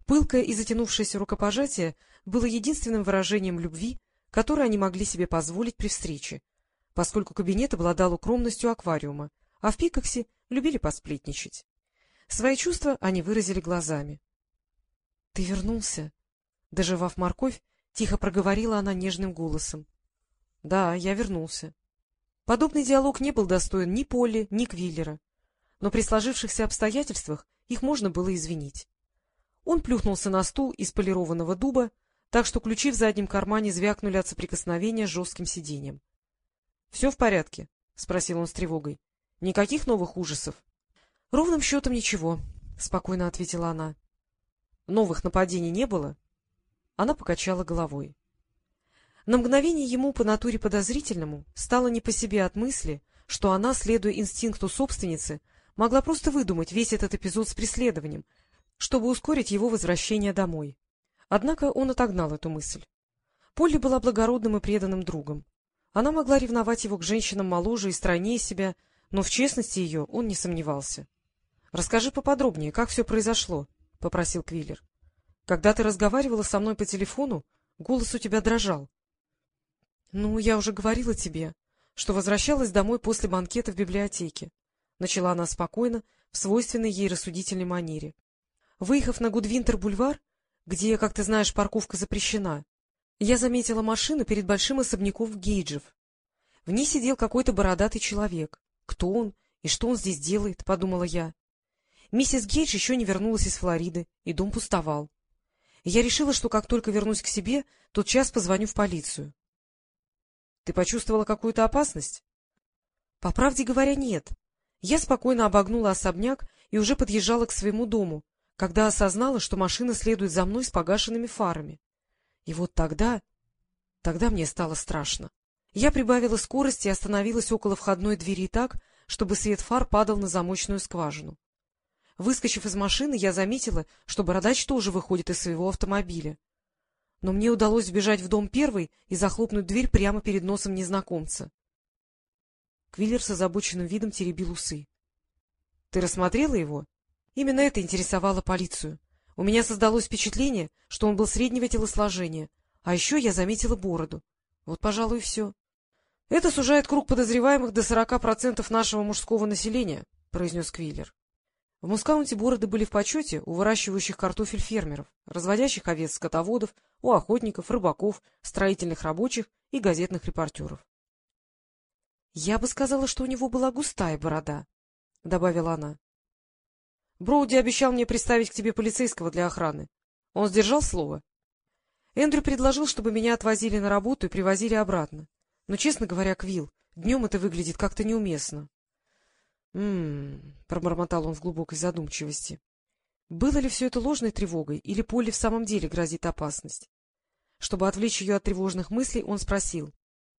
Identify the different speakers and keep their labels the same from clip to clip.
Speaker 1: Пылкое и затянувшееся рукопожатие было единственным выражением любви, которое они могли себе позволить при встрече, поскольку кабинет обладал укромностью аквариума, а в Пикоксе любили посплетничать. Свои чувства они выразили глазами. — Ты вернулся? — дожевав морковь, тихо проговорила она нежным голосом. — Да, я вернулся. Подобный диалог не был достоин ни Полли, ни Квиллера, но при сложившихся обстоятельствах их можно было извинить. Он плюхнулся на стул из полированного дуба, так что ключи в заднем кармане звякнули от соприкосновения с жестким сиденьем. — Все в порядке? — спросил он с тревогой. — Никаких новых ужасов? — Ровным счетом ничего, — спокойно ответила она. — Новых нападений не было? Она покачала головой. На мгновение ему, по натуре подозрительному, стало не по себе от мысли, что она, следуя инстинкту собственницы, могла просто выдумать весь этот эпизод с преследованием, чтобы ускорить его возвращение домой. Однако он отогнал эту мысль. Полли была благородным и преданным другом. Она могла ревновать его к женщинам моложе и стройнее себя, но в честности ее он не сомневался. — Расскажи поподробнее, как все произошло, — попросил Квиллер. — Когда ты разговаривала со мной по телефону, голос у тебя дрожал. — Ну, я уже говорила тебе, что возвращалась домой после банкета в библиотеке. Начала она спокойно, в свойственной ей рассудительной манере. Выехав на Гудвинтер-бульвар, где, как ты знаешь, парковка запрещена, я заметила машину перед большим особняком Гейджев. В ней сидел какой-то бородатый человек. Кто он и что он здесь делает, — подумала я. Миссис Гейдж еще не вернулась из Флориды, и дом пустовал. Я решила, что как только вернусь к себе, тотчас позвоню в полицию. — Ты почувствовала какую-то опасность? — По правде говоря, нет. Я спокойно обогнула особняк и уже подъезжала к своему дому, когда осознала, что машина следует за мной с погашенными фарами. И вот тогда мне стало страшно. Я прибавила скорость и остановилась около входной двери так, чтобы свет фар падал на замочную скважину. Выскочив из машины, я заметила, что бородач тоже выходит из своего автомобиля. Но мне удалось вбежать в дом первой и захлопнуть дверь прямо перед носом незнакомца. Квиллер с озабоченным видом теребил усы. — Ты рассмотрела его? Именно это интересовало полицию. У меня создалось впечатление, что он был среднего телосложения, а еще я заметила бороду. Вот, пожалуй, и все. — Это сужает круг подозреваемых до 40% нашего мужского населения, — произнес Квиллер. В Мускаунте бороды были в почете у выращивающих картофель фермеров, разводящих овец-скотоводов, у охотников, рыбаков, строительных рабочих и газетных репортеров. — Я бы сказала, что у него была густая борода, — добавила она. — Броуди обещал мне приставить к тебе полицейского для охраны. Он сдержал слово? Эндрю предложил, чтобы меня отвозили на работу и привозили обратно. Но, честно говоря, Квилл, днем это выглядит как-то неуместно. — пробормотал он в глубокой задумчивости. Было ли все это ложной тревогой, или Полли в самом деле грозит опасность? Чтобы отвлечь ее от тревожных мыслей, он спросил.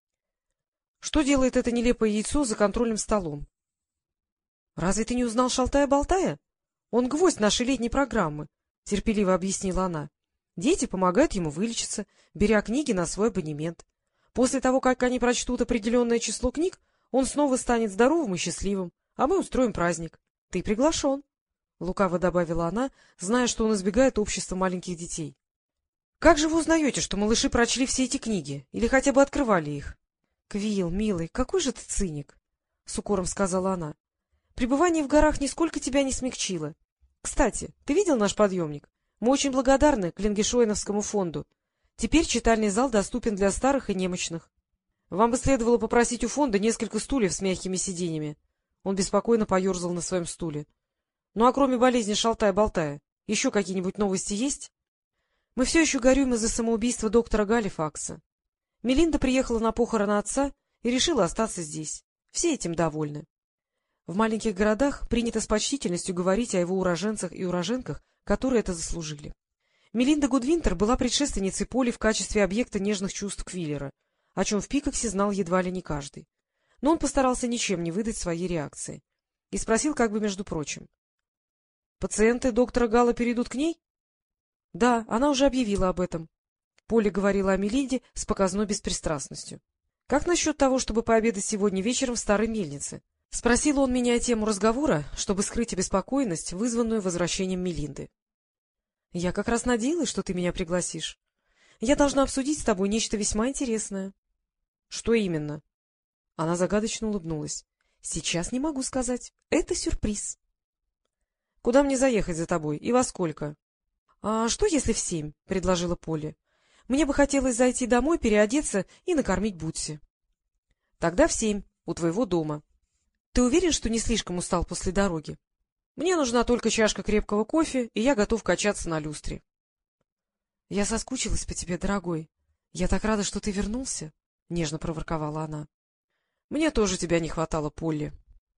Speaker 1: — Что делает это нелепое яйцо за контрольным столом? — Разве ты не узнал Шалтая-болтая? Он гвоздь нашей летней программы, — терпеливо объяснила она. Дети помогают ему вылечиться, беря книги на свой абонемент. После того, как они прочтут определенное число книг, он снова станет здоровым и счастливым, а мы устроим праздник. Ты приглашен, — лукаво добавила она, зная, что он избегает общества маленьких детей. — Как же вы узнаете, что малыши прочли все эти книги или хотя бы открывали их? — Квилл, милый, какой же ты циник, — с укором сказала она. — Пребывание в горах нисколько тебя не смягчило. Кстати, ты видел наш подъемник? Мы очень благодарны Клингешойновскому фонду. Теперь читальный зал доступен для старых и немощных. Вам бы следовало попросить у фонда несколько стульев с мягкими сиденьями. Он беспокойно поерзал на своем стуле. — Ну, а кроме болезни Шалтая-болтая, еще какие-нибудь новости есть? Мы все еще горюем из-за самоубийства доктора Галифакса. Мелинда приехала на похороны отца и решила остаться здесь. Все этим довольны. В маленьких городах принято с почтительностью говорить о его уроженцах и уроженках, которые это заслужили. Мелинда Гудвинтер была предшественницей Полли в качестве объекта нежных чувств Квиллера, о чем в Пикоксе знал едва ли не каждый. Но он постарался ничем не выдать своей реакции. И спросил как бы между прочим. — Пациенты доктора Галла перейдут к ней? — Да, она уже объявила об этом. Полли говорила о Мелинде с показной беспристрастностью. — Как насчет того, чтобы пообедать сегодня вечером в старой мельнице? — спросил он меня тему разговора, чтобы скрыть обеспокоенность, вызванную возвращением Мелинды. Я как раз надеялась, что ты меня пригласишь. Я должна обсудить с тобой нечто весьма интересное. — Что именно? Она загадочно улыбнулась. — Сейчас не могу сказать. Это сюрприз. — Куда мне заехать за тобой и во сколько? — А что, если в 7? — предложила Полли. — Мне бы хотелось зайти домой, переодеться и накормить Бутси. — Тогда в 7, у твоего дома. Ты уверен, что не слишком устал после дороги? Мне нужна только чашка крепкого кофе, и я готов качаться на люстре. — Я соскучилась по тебе, дорогой. Я так рада, что ты вернулся, — нежно проворковала она. — Мне тоже тебя не хватало, Полли.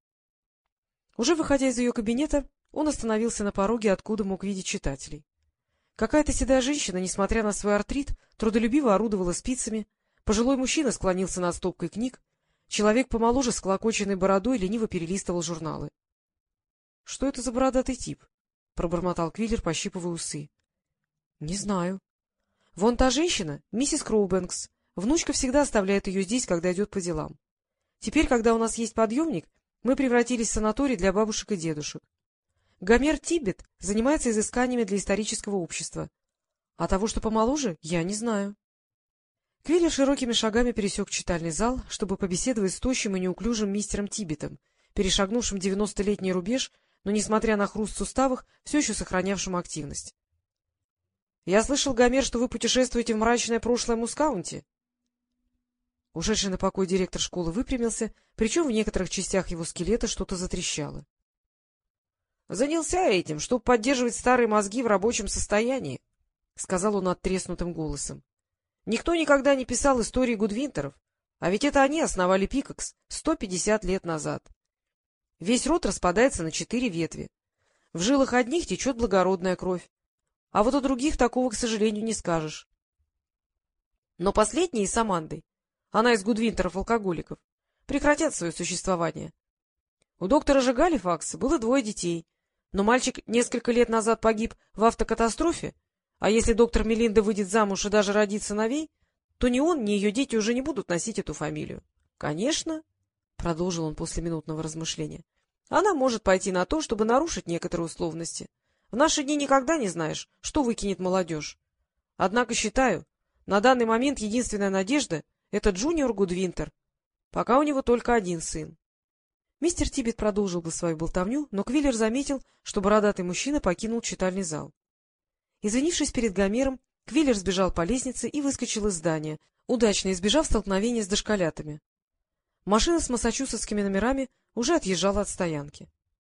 Speaker 1: Уже выходя из ее кабинета, он остановился на пороге, откуда мог видеть читателей. Какая-то седая женщина, несмотря на свой артрит, трудолюбиво орудовала спицами, пожилой мужчина склонился над стопкой книг, человек помоложе с клокоченной бородой лениво перелистывал журналы. — Что это за бородатый тип? — пробормотал Квиллер, пощипывая усы. — Не знаю. — Вон та женщина, миссис Кроубэнкс. Внучка всегда оставляет ее здесь, когда идет по делам. Теперь, когда у нас есть подъемник, мы превратились в санаторий для бабушек и дедушек. Гомер Тиббет занимается изысканиями для исторического общества. А того, что помоложе, я не знаю. Квиллер широкими шагами пересек читальный зал, чтобы побеседовать с тощим и неуклюжим мистером Тиббетом, перешагнувшим 90-летний рубеж, но, несмотря на хруст в суставах, все еще сохранявшим активность. — Я слышал, Гомер, что вы путешествуете в мрачное прошлое Мускаунти. Ушедший на покой директор школы выпрямился, причем в некоторых частях его скелета что-то затрещало. — Занялся этим, чтобы поддерживать старые мозги в рабочем состоянии, — сказал он надтреснутым голосом. — Никто никогда не писал истории Гудвинтеров, а ведь это они основали Пикакс 150 лет назад. Весь род распадается на 4 ветви. В жилах одних течет благородная кровь, а вот у других такого, к сожалению, не скажешь. Но последние с Амандой, она из Гудвинтеров-алкоголиков, прекратят свое существование. У доктора же Галифакса было 2 детей, но мальчик несколько лет назад погиб в автокатастрофе, а если доктор Мелинда выйдет замуж и даже родит сыновей, то ни он, ни ее дети уже не будут носить эту фамилию. Конечно, — продолжил он после минутного размышления, — она может пойти на то, чтобы нарушить некоторые условности. В наши дни никогда не знаешь, что выкинет молодежь. Однако считаю, на данный момент единственная надежда — это Джуниор Гудвинтер. Пока у него только 1 сын. Мистер Тиббет продолжил бы свою болтовню, но Квиллер заметил, что бородатый мужчина покинул читальный зал. Извинившись перед Гомером, Квиллер сбежал по лестнице и выскочил из здания, удачно избежав столкновения с дошколятами. Машина с массачусетскими номерами уже отъезжала от стоянки.